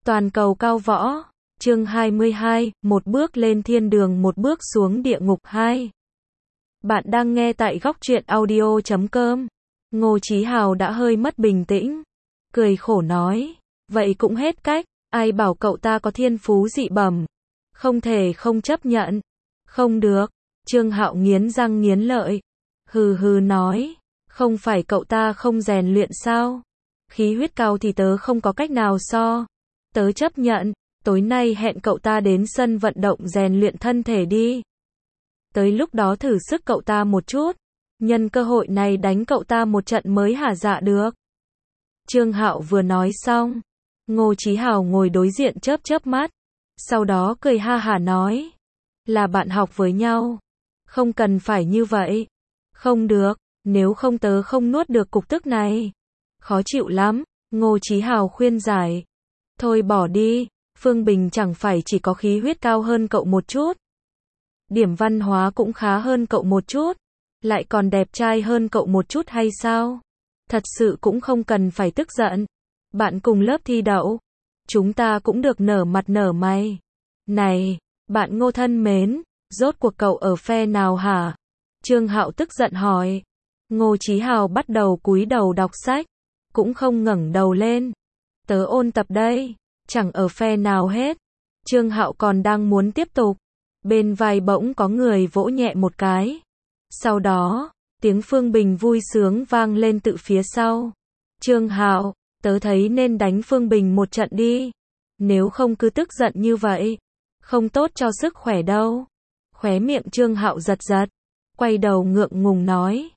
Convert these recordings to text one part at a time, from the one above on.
Toàn cầu cao võ, chương 22, một bước lên thiên đường một bước xuống địa ngục 2. Bạn đang nghe tại góc truyện audio.com. Ngô Chí Hào đã hơi mất bình tĩnh, cười khổ nói, vậy cũng hết cách, ai bảo cậu ta có thiên phú dị bẩm, không thể không chấp nhận. Không được, Trương Hạo nghiến răng nghiến lợi, hừ hừ nói, không phải cậu ta không rèn luyện sao? Khí huyết cao thì tớ không có cách nào so. Tớ chấp nhận, tối nay hẹn cậu ta đến sân vận động rèn luyện thân thể đi. Tới lúc đó thử sức cậu ta một chút, nhân cơ hội này đánh cậu ta một trận mới hả dạ được. Trương Hạo vừa nói xong, Ngô Chí Hào ngồi đối diện chớp chớp mắt, sau đó cười ha hả nói, là bạn học với nhau, không cần phải như vậy. Không được, nếu không tớ không nuốt được cục tức này. Khó chịu lắm, Ngô Chí Hào khuyên giải. Thôi bỏ đi, Phương Bình chẳng phải chỉ có khí huyết cao hơn cậu một chút. Điểm văn hóa cũng khá hơn cậu một chút, lại còn đẹp trai hơn cậu một chút hay sao? Thật sự cũng không cần phải tức giận. Bạn cùng lớp thi đậu, chúng ta cũng được nở mặt nở mày. Này, bạn Ngô thân mến, rốt cuộc cậu ở phe nào hả? Trương Hạo tức giận hỏi. Ngô Chí Hào bắt đầu cúi đầu đọc sách, cũng không ngẩng đầu lên. Tớ ôn tập đây, chẳng ở phe nào hết. Trương Hạo còn đang muốn tiếp tục, bên vai bỗng có người vỗ nhẹ một cái. Sau đó, tiếng Phương Bình vui sướng vang lên từ phía sau. Trương Hạo, tớ thấy nên đánh Phương Bình một trận đi. Nếu không cứ tức giận như vậy, không tốt cho sức khỏe đâu. Khóe miệng Trương Hạo giật giật, quay đầu ngượng ngùng nói.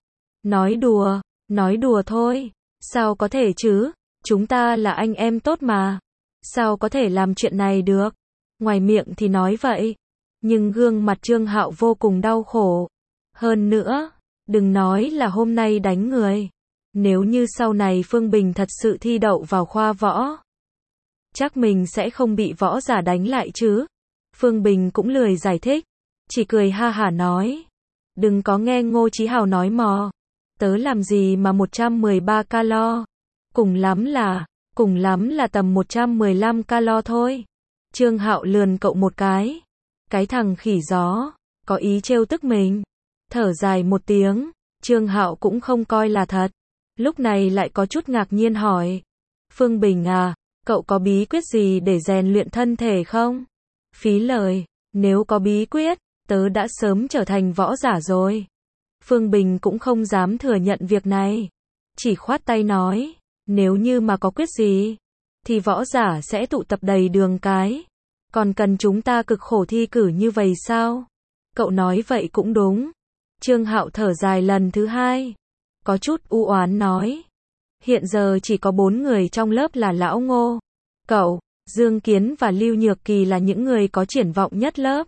Nói đùa thôi, sao có thể chứ, chúng ta là anh em tốt mà, sao có thể làm chuyện này được, ngoài miệng thì nói vậy, nhưng gương mặt Trương Hạo vô cùng đau khổ. Hơn nữa, đừng nói là hôm nay đánh người, nếu như sau này Phương Bình thật sự thi đậu vào khoa võ, chắc mình sẽ không bị võ giả đánh lại chứ. Phương Bình cũng lười giải thích, chỉ cười ha hả nói, đừng có nghe Ngô Chí Hào nói mò. Tớ làm gì mà 113 calo, cùng lắm là tầm 115 calo thôi. Trương Hạo lườn cậu một cái thằng khỉ gió, có ý trêu tức mình. Thở dài một tiếng, Trương Hạo cũng không coi là thật, lúc này lại có chút ngạc nhiên hỏi, Phương Bình à, cậu có bí quyết gì để rèn luyện thân thể không? Phí lời, nếu có bí quyết, tớ đã sớm trở thành võ giả rồi. Phương Bình cũng không dám thừa nhận việc này, chỉ khoát tay nói, nếu như mà có quyết gì, thì võ giả sẽ tụ tập đầy đường cái, còn cần chúng ta cực khổ thi cử như vậy sao? Cậu nói vậy cũng đúng. Trương Hạo thở dài lần thứ hai, có chút u oán nói, hiện giờ chỉ có 4 người trong lớp là Lão Ngô, cậu, Dương Kiến và Lưu Nhược Kỳ là những người có triển vọng nhất lớp.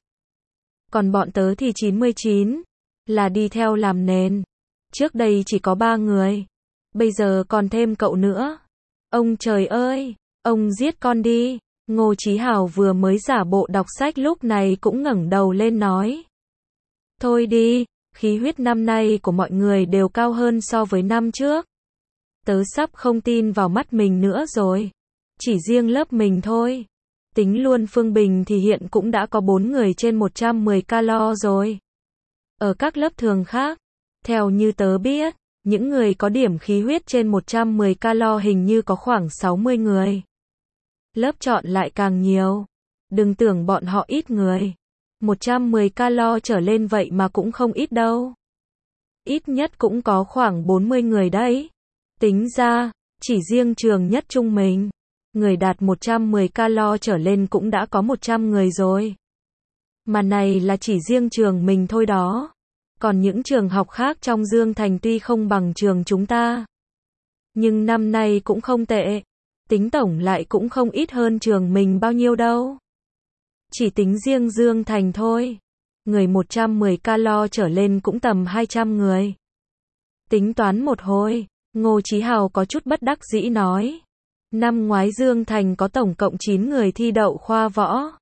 Còn bọn tớ thì 99, là đi theo làm nền. Trước đây chỉ có 3 người, bây giờ còn thêm cậu nữa. Ông trời ơi, ông giết con đi. Ngô Chí Hào vừa mới giả bộ đọc sách lúc này cũng ngẩng đầu lên nói. Thôi đi, khí huyết năm nay của mọi người đều cao hơn so với năm trước. Tớ sắp không tin vào mắt mình nữa rồi. Chỉ riêng lớp mình thôi. Tính luôn Phương Bình thì hiện cũng đã có 4 người trên 110 calo rồi. Ở các lớp thường khác, theo như tớ biết, những người có điểm khí huyết trên 110 calo hình như có khoảng 60 người. Lớp chọn lại càng nhiều. Đừng tưởng bọn họ ít người. 110 calo trở lên vậy mà cũng không ít đâu. Ít nhất cũng có khoảng 40 người đấy. Tính ra, chỉ riêng trường nhất trung mình, người đạt 110 calo trở lên cũng đã có 100 người rồi. Mà này là chỉ riêng trường mình thôi đó. Còn những trường học khác trong Dương Thành tuy không bằng trường chúng ta, nhưng năm nay cũng không tệ. Tính tổng lại cũng không ít hơn trường mình bao nhiêu đâu. Chỉ tính riêng Dương Thành thôi, người 110 calo trở lên cũng tầm 200 người. Tính toán một hồi, Ngô Chí Hào có chút bất đắc dĩ nói. Năm ngoái Dương Thành có tổng cộng 9 người thi đậu khoa võ.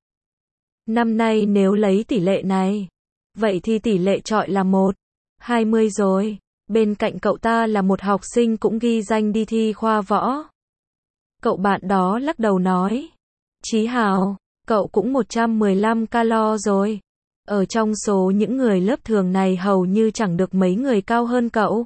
Năm nay nếu lấy tỷ lệ này, vậy thì tỷ lệ chọi là 1:20 rồi. Bên cạnh cậu ta là một học sinh cũng ghi danh đi thi khoa võ. Cậu bạn đó lắc đầu nói, Chí Hào, cậu cũng 115 calo rồi. Ở trong số những người lớp thường này hầu như chẳng được mấy người cao hơn cậu.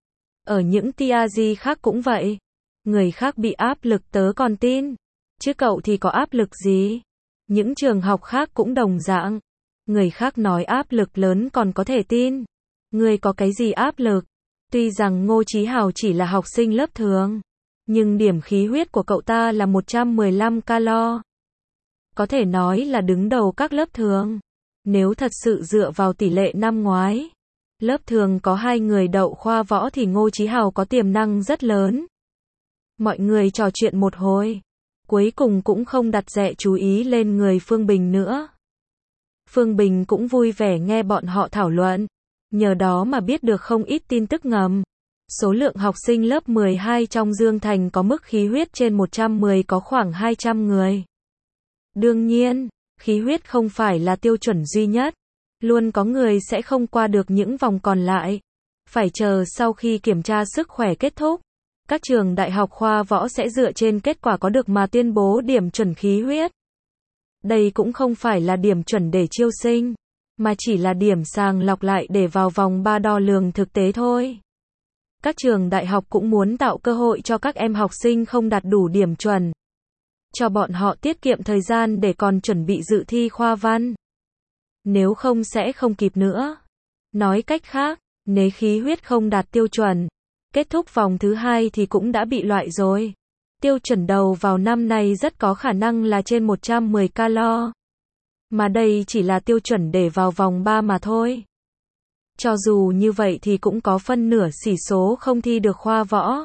Ở những TRG khác cũng vậy. Người khác bị áp lực tớ còn tin. Chứ cậu thì có áp lực gì? Những trường học khác cũng đồng dạng. Người khác nói áp lực lớn còn có thể tin. Người có cái gì áp lực? Tuy rằng Ngô Chí Hào chỉ là học sinh lớp thường, nhưng điểm khí huyết của cậu ta là 115 calo. Có thể nói là đứng đầu các lớp thường. Nếu thật sự dựa vào tỷ lệ năm ngoái, lớp thường có 2 người đậu khoa võ thì Ngô Chí Hào có tiềm năng rất lớn. Mọi người trò chuyện một hồi, cuối cùng cũng không đặt dẹ chú ý lên người Phương Bình nữa. Phương Bình cũng vui vẻ nghe bọn họ thảo luận, nhờ đó mà biết được không ít tin tức ngầm. Số lượng học sinh lớp 12 trong Dương Thành có mức khí huyết trên 110 có khoảng 200 người. Đương nhiên, khí huyết không phải là tiêu chuẩn duy nhất. Luôn có người sẽ không qua được những vòng còn lại. Phải chờ sau khi kiểm tra sức khỏe kết thúc. Các trường đại học khoa võ sẽ dựa trên kết quả có được mà tuyên bố điểm chuẩn khí huyết. Đây cũng không phải là điểm chuẩn để chiêu sinh, mà chỉ là điểm sàng lọc lại để vào vòng 3 đo lường thực tế thôi. Các trường đại học cũng muốn tạo cơ hội cho các em học sinh không đạt đủ điểm chuẩn, cho bọn họ tiết kiệm thời gian để còn chuẩn bị dự thi khoa văn. Nếu không sẽ không kịp nữa. Nói cách khác, nếu khí huyết không đạt tiêu chuẩn, kết thúc vòng thứ 2 thì cũng đã bị loại rồi. Tiêu chuẩn đầu vào năm nay rất có khả năng là trên 110 calo. Mà đây chỉ là tiêu chuẩn để vào vòng 3 mà thôi. Cho dù như vậy thì cũng có phân nửa xỉ số không thi được khoa võ.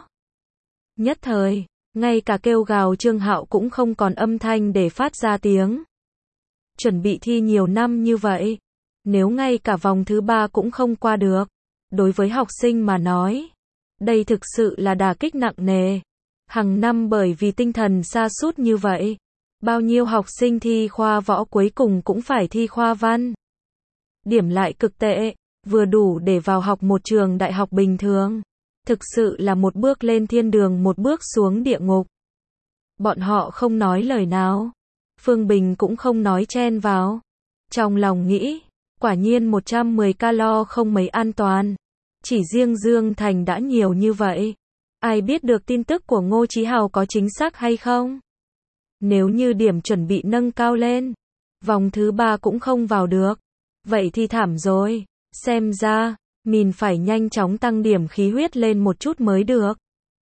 Nhất thời, ngay cả kêu gào Trương Hạo cũng không còn âm thanh để phát ra tiếng. Chuẩn bị thi nhiều năm như vậy, nếu ngay cả vòng thứ 3 cũng không qua được, đối với học sinh mà nói, đây thực sự là đả kích nặng nề. Hàng năm bởi vì tinh thần sa sút như vậy, bao nhiêu học sinh thi khoa võ cuối cùng cũng phải thi khoa văn. Điểm lại cực tệ, vừa đủ để vào học một trường đại học bình thường. Thực sự là một bước lên thiên đường một bước xuống địa ngục. Bọn họ không nói lời nào. Phương Bình cũng không nói chen vào. Trong lòng nghĩ, quả nhiên 110 calo không mấy an toàn. Chỉ riêng Dương Thành đã nhiều như vậy. Ai biết được tin tức của Ngô Chí Hào có chính xác hay không? Nếu như điểm chuẩn bị nâng cao lên, vòng thứ 3 cũng không vào được. Vậy thì thảm rồi. Xem ra, mình phải nhanh chóng tăng điểm khí huyết lên một chút mới được.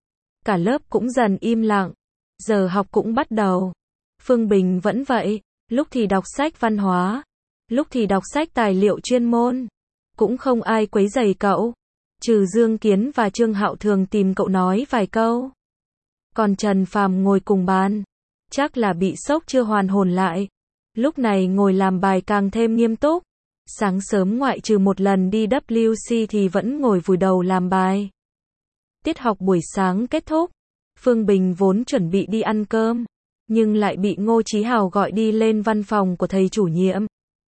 Cả lớp cũng dần im lặng. Giờ học cũng bắt đầu. Phương Bình vẫn vậy, lúc thì đọc sách văn hóa, lúc thì đọc sách tài liệu chuyên môn. Cũng không ai quấy rầy cậu. Trừ Dương Kiến và Trương Hạo thường tìm cậu nói vài câu. Còn Trần Phàm ngồi cùng bàn, chắc là bị sốc chưa hoàn hồn lại. Lúc này ngồi làm bài càng thêm nghiêm túc. Sáng sớm ngoại trừ một lần đi WC thì vẫn ngồi vùi đầu làm bài. Tiết học buổi sáng kết thúc. Phương Bình vốn chuẩn bị đi ăn cơm, nhưng lại bị Ngô Chí Hào gọi đi lên văn phòng của thầy chủ nhiệm.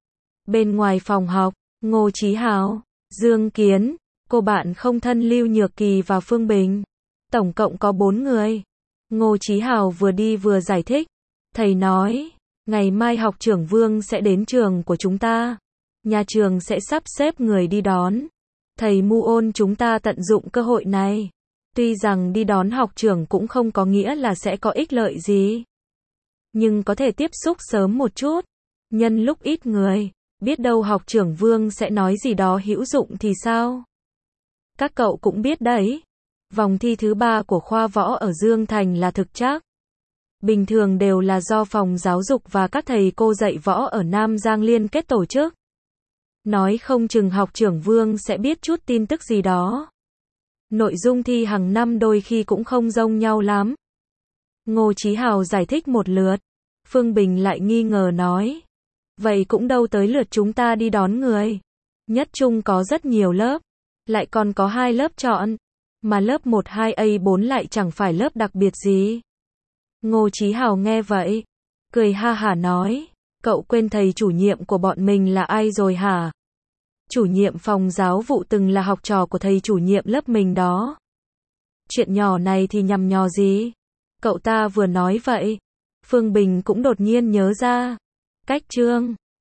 Bên ngoài phòng học, Ngô Chí Hào, Dương Kiến, cô bạn không thân Lưu Nhược Kỳ và Phương Bình. Tổng cộng có 4 người. Ngô Chí Hào vừa đi vừa giải thích. Thầy nói, ngày mai học trưởng Vương sẽ đến trường của chúng ta. Nhà trường sẽ sắp xếp người đi đón. Thầy Muôn chúng ta tận dụng cơ hội này. Tuy rằng đi đón học trưởng cũng không có nghĩa là sẽ có ích lợi gì. Nhưng có thể tiếp xúc sớm một chút. Nhân lúc ít người, biết đâu học trưởng Vương sẽ nói gì đó hữu dụng thì sao? Các cậu cũng biết đấy. Vòng thi thứ 3 của khoa võ ở Dương Thành là thực chắc. Bình thường đều là do phòng giáo dục và các thầy cô dạy võ ở Nam Giang liên kết tổ chức. Nói không chừng học trưởng Vương sẽ biết chút tin tức gì đó. Nội dung thi hàng năm đôi khi cũng không giống nhau lắm. Ngô Chí Hào giải thích một lượt. Phương Bình lại nghi ngờ nói. Vậy cũng đâu tới lượt chúng ta đi đón người. Nhất trung có rất nhiều lớp. Lại còn có 2 lớp chọn. Mà lớp 1, 2A4 lại chẳng phải lớp đặc biệt gì. Ngô Chí Hào nghe vậy. Cười ha hả nói. Cậu quên thầy chủ nhiệm của bọn mình là ai rồi hả? Chủ nhiệm phòng giáo vụ từng là học trò của thầy chủ nhiệm lớp mình đó. Chuyện nhỏ này thì nhằm nhò gì? Cậu ta vừa nói vậy. Phương Bình cũng đột nhiên nhớ ra. Cách chương